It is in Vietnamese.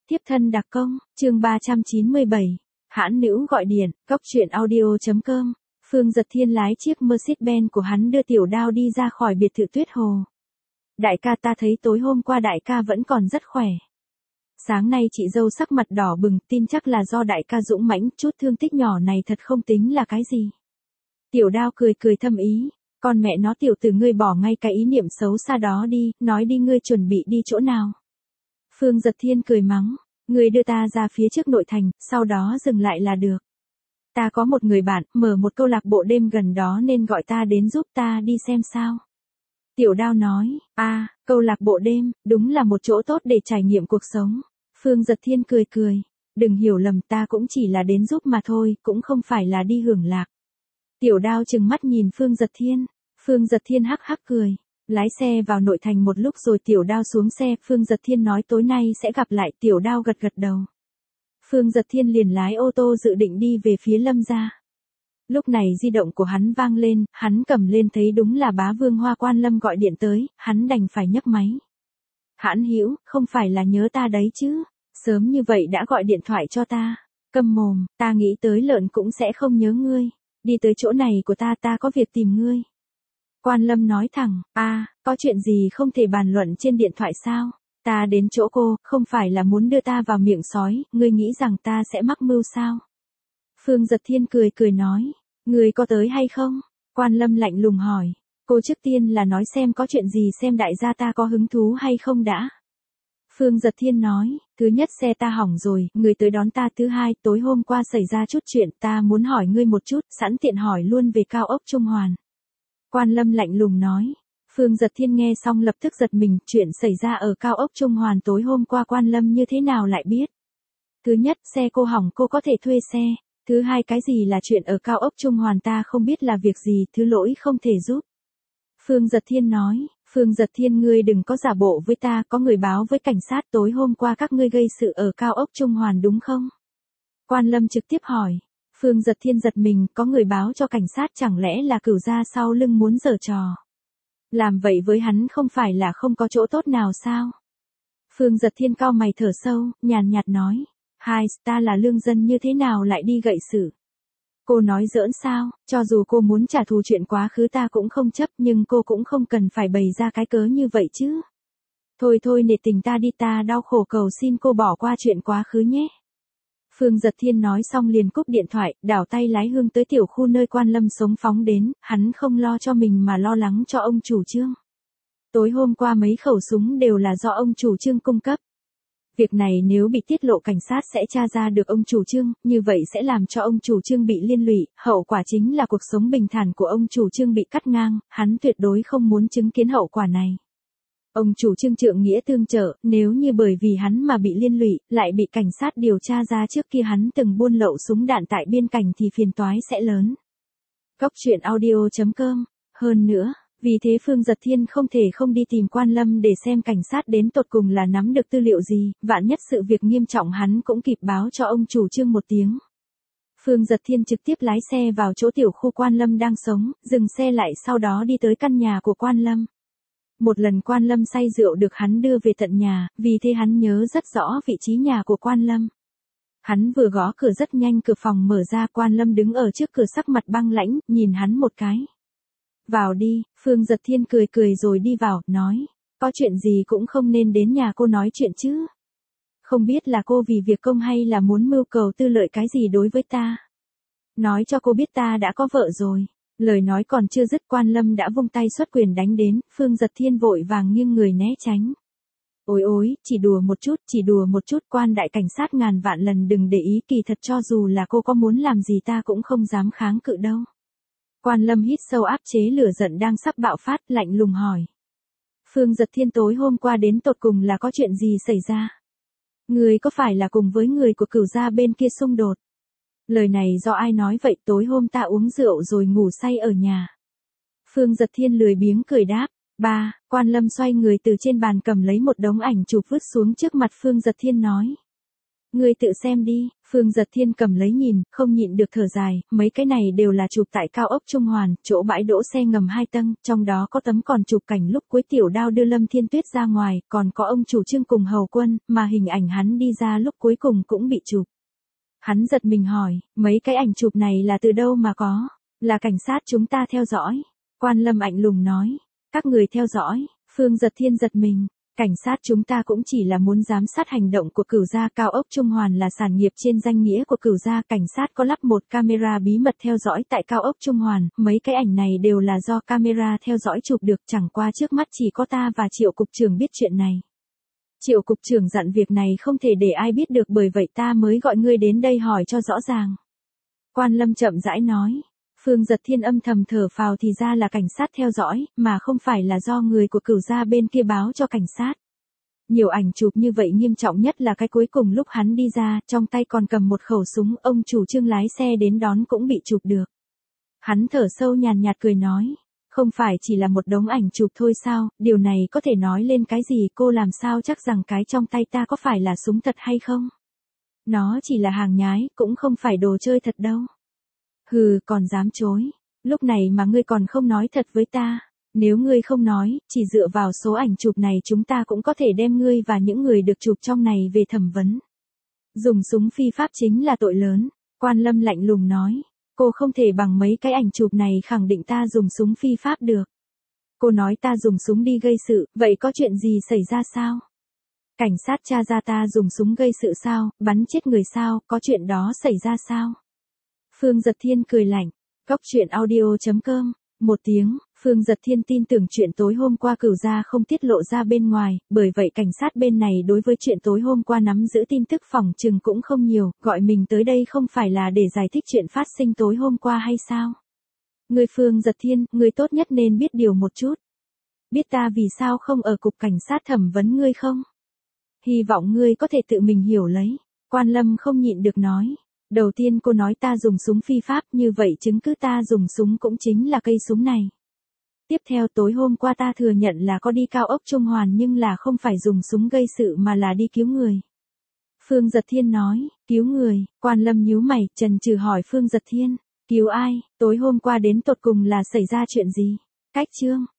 Tiếp thân đặc công, chương 397. Hãn nữ gọi điện, Cóc truyện audio.com. Phương Dật Thiên lái chiếc Mercedes-Benz của hắn đưa Tiểu Đao đi ra khỏi biệt thự Tuyết Hồ. Đại ca, ta thấy tối hôm qua đại ca vẫn còn rất khỏe. Sáng nay chị dâu sắc mặt đỏ bừng, tin chắc là do đại ca dũng mãnh, chút thương tích nhỏ này thật không tính là cái gì. Tiểu Đao cười cười thâm ý, con mẹ nó tiểu tử ngươi bỏ ngay cái ý niệm xấu xa đó đi, nói đi ngươi chuẩn bị đi chỗ nào. Phương Dật Thiên cười mắng, ngươi đưa ta ra phía trước nội thành, sau đó dừng lại là được. Ta có một người bạn, mở một câu lạc bộ đêm gần đó nên gọi ta đến giúp ta đi xem sao. Tiểu Đao nói, câu lạc bộ đêm, đúng là một chỗ tốt để trải nghiệm cuộc sống. Phương Dật Thiên cười cười, đừng hiểu lầm, ta cũng chỉ là đến giúp mà thôi, cũng không phải là đi hưởng lạc. Tiểu Đao trừng mắt nhìn Phương Dật Thiên, Phương Dật Thiên hắc hắc cười, lái xe vào nội thành một lúc rồi Tiểu Đao xuống xe, Phương Dật Thiên nói tối nay sẽ gặp lại, Tiểu Đao gật gật đầu. Phương Dật Thiên liền lái ô tô dự định đi về phía Lâm gia. Lúc này di động của hắn vang lên, hắn cầm lên thấy đúng là bá vương Hoa Quan Lâm gọi điện tới, hắn đành phải nhấc máy. Hãn Hữu, không phải là nhớ ta đấy chứ, sớm như vậy đã gọi điện thoại cho ta. Câm mồm, ta nghĩ tới lợn cũng sẽ không nhớ ngươi, đi tới chỗ này của ta, ta có việc tìm ngươi. Quan Lâm nói thẳng, có chuyện gì không thể bàn luận trên điện thoại sao? Ta đến chỗ cô, không phải là muốn đưa ta vào miệng sói, ngươi nghĩ rằng ta sẽ mắc mưu sao? Phương Dật Thiên cười cười nói, ngươi có tới hay không? Quan Lâm lạnh lùng hỏi, cô trước tiên là nói xem có chuyện gì, xem đại gia ta có hứng thú hay không đã. Phương Dật Thiên nói, thứ nhất xe ta hỏng rồi, người tới đón ta, thứ hai tối hôm qua xảy ra chút chuyện, ta muốn hỏi ngươi một chút, sẵn tiện hỏi luôn về cao ốc Trung Hoàn. Quan Lâm lạnh lùng nói. Phương Dật Thiên nghe xong lập tức giật mình, chuyện xảy ra ở cao ốc Trung Hoàn tối hôm qua Quan Lâm như thế nào lại biết? Thứ nhất, xe cô hỏng cô có thể thuê xe. Thứ hai, cái gì là chuyện ở cao ốc Trung Hoàn ta không biết là việc gì, thứ lỗi không thể giúp. Phương Dật Thiên nói, Phương Dật Thiên ngươi đừng có giả bộ với ta, có người báo với cảnh sát tối hôm qua các ngươi gây sự ở cao ốc Trung Hoàn đúng không? Quan Lâm trực tiếp hỏi. Phương Dật Thiên giật mình, có người báo cho cảnh sát, chẳng lẽ là Cửu gia sau lưng muốn giở trò? Làm vậy với hắn không phải là không có chỗ tốt nào sao? Phương Dật Thiên cau mày thở sâu, nhàn nhạt nói, ta là lương dân như thế nào lại đi gậy sự? Cô nói giỡn sao, cho dù cô muốn trả thù chuyện quá khứ ta cũng không chấp, nhưng cô cũng không cần phải bày ra cái cớ như vậy chứ. Thôi nể tình ta đi, ta đau khổ cầu xin cô bỏ qua chuyện quá khứ nhé. Phương Dật Thiên nói xong liền cúp điện thoại, đảo tay lái hướng tới tiểu khu nơi Quan Lâm sống phóng đến, hắn không lo cho mình mà lo lắng cho ông chủ Trương. Tối hôm qua mấy khẩu súng đều là do ông chủ Trương cung cấp. Việc này nếu bị tiết lộ cảnh sát sẽ tra ra được ông chủ Trương, như vậy sẽ làm cho ông chủ Trương bị liên lụy, hậu quả chính là cuộc sống bình thản của ông chủ Trương bị cắt ngang, hắn tuyệt đối không muốn chứng kiến hậu quả này. Ông chủ Trương trượng nghĩa tương trợ, nếu như bởi vì hắn mà bị liên lụy, lại bị cảnh sát điều tra ra trước kia hắn từng buôn lậu súng đạn tại biên cảnh thì phiền toái sẽ lớn. Cóc truyện audio.com. Hơn nữa, vì thế Phương Dật Thiên không thể không đi tìm Quan Lâm để xem cảnh sát đến tột cùng là nắm được tư liệu gì, vạn nhất sự việc nghiêm trọng hắn cũng kịp báo cho ông chủ Trương một tiếng. Phương Dật Thiên trực tiếp lái xe vào chỗ tiểu khu Quan Lâm đang sống, dừng xe lại sau đó đi tới căn nhà của Quan Lâm. Một lần Quan Lâm say rượu được hắn đưa về tận nhà, vì thế hắn nhớ rất rõ vị trí nhà của Quan Lâm. Hắn vừa gõ cửa rất nhanh cửa phòng mở ra, Quan Lâm đứng ở trước cửa sắc mặt băng lãnh, nhìn hắn một cái. Vào đi, Phương Dật Thiên cười cười rồi đi vào, nói, có chuyện gì cũng không nên đến nhà cô nói chuyện chứ. Không biết là cô vì việc công hay là muốn mưu cầu tư lợi cái gì đối với ta. Nói cho cô biết ta đã có vợ rồi. Lời nói còn chưa dứt Quan Lâm đã vung tay xuất quyền đánh đến, Phương Dật Thiên vội vàng nghiêng người né tránh. Ôi, chỉ đùa một chút, Quan đại cảnh sát ngàn vạn lần đừng để ý, kỳ thật cho dù là cô có muốn làm gì ta cũng không dám kháng cự đâu. Quan Lâm hít sâu áp chế lửa giận đang sắp bạo phát, lạnh lùng hỏi. Phương Dật Thiên tối hôm qua đến tột cùng là có chuyện gì xảy ra? Người có phải là cùng với người của Cửu gia bên kia xung đột? Lời này do ai nói vậy, tối hôm ta uống rượu rồi ngủ say ở nhà. Phương Dật Thiên lười biếng cười đáp. Quan Lâm xoay người từ trên bàn cầm lấy một đống ảnh chụp vứt xuống trước mặt Phương Dật Thiên nói. Ngươi tự xem đi, Phương Giật Thiên cầm lấy nhìn, không nhịn được thở dài, mấy cái này đều là chụp tại cao ốc Trung Hoàn, chỗ bãi đỗ xe ngầm 2 tầng, trong đó có tấm còn chụp cảnh lúc cuối Tiểu Đao đưa Lâm Thiên Tuyết ra ngoài, còn có ông chủ Trương cùng Hầu Quân, mà hình ảnh hắn đi ra lúc cuối cùng cũng bị chụp. Hắn giật mình hỏi, mấy cái ảnh chụp này là từ đâu mà có? Là cảnh sát chúng ta theo dõi. Quan Lâm lạnh lùng nói, các người theo dõi, Phương Giật Thiên giật mình. Cảnh sát chúng ta cũng chỉ là muốn giám sát hành động của Cửu gia, cao ốc Trung Hoàn là sản nghiệp trên danh nghĩa của Cửu gia, cảnh sát có lắp một camera bí mật theo dõi tại cao ốc Trung Hoàn, mấy cái ảnh này đều là do camera theo dõi chụp được, chẳng qua trước mắt chỉ có ta và Triệu cục trưởng biết chuyện này. Triệu cục trưởng dặn việc này không thể để ai biết được, bởi vậy ta mới gọi ngươi đến đây hỏi cho rõ ràng. Quan Lâm chậm rãi nói. Phương Giật Thiên âm thầm thở phào, thì ra là cảnh sát theo dõi, mà không phải là do người của Cửu gia bên kia báo cho cảnh sát. Nhiều ảnh chụp như vậy, nghiêm trọng nhất là cái cuối cùng lúc hắn đi ra, trong tay còn cầm một khẩu súng, ông chủ Trương lái xe đến đón cũng bị chụp được. Hắn thở sâu nhàn nhạt cười nói, không phải chỉ là một đống ảnh chụp thôi sao, điều này có thể nói lên cái gì, cô làm sao chắc rằng cái trong tay ta có phải là súng thật hay không? Nó chỉ là hàng nhái, cũng không phải đồ chơi thật đâu. Hừ, còn dám chối. Lúc này mà ngươi còn không nói thật với ta. Nếu ngươi không nói, chỉ dựa vào số ảnh chụp này chúng ta cũng có thể đem ngươi và những người được chụp trong này về thẩm vấn. Dùng súng phi pháp chính là tội lớn. Quan Lâm lạnh lùng nói. Cô không thể bằng mấy cái ảnh chụp này khẳng định ta dùng súng phi pháp được. Cô nói ta dùng súng đi gây sự, vậy có chuyện gì xảy ra sao? Cảnh sát tra ra ta dùng súng gây sự sao, bắn chết người sao, có chuyện đó xảy ra sao? Phương Giật Thiên cười lạnh. Góc truyện audio.com. Một tiếng, Phương Giật Thiên tin tưởng chuyện tối hôm qua Cửu gia không tiết lộ ra bên ngoài, bởi vậy cảnh sát bên này đối với chuyện tối hôm qua nắm giữ tin tức phỏng chừng cũng không nhiều, gọi mình tới đây không phải là để giải thích chuyện phát sinh tối hôm qua hay sao? Người Phương Giật Thiên, người tốt nhất nên biết điều một chút. Biết ta vì sao không ở cục cảnh sát thẩm vấn ngươi không? Hy vọng ngươi có thể tự mình hiểu lấy. Quan Lâm không nhịn được nói. Đầu tiên cô nói ta dùng súng phi pháp, như vậy chứng cứ ta dùng súng cũng chính là cây súng này. Tiếp theo tối hôm qua ta thừa nhận là có đi cao ốc Trung Hoàn nhưng là không phải dùng súng gây sự mà là đi cứu người. Phương Giật Thiên nói, cứu người, Quan Lâm nhíu mày, chần chừ hỏi Phương Giật Thiên, cứu ai, tối hôm qua đến tột cùng là xảy ra chuyện gì? Cách Trương,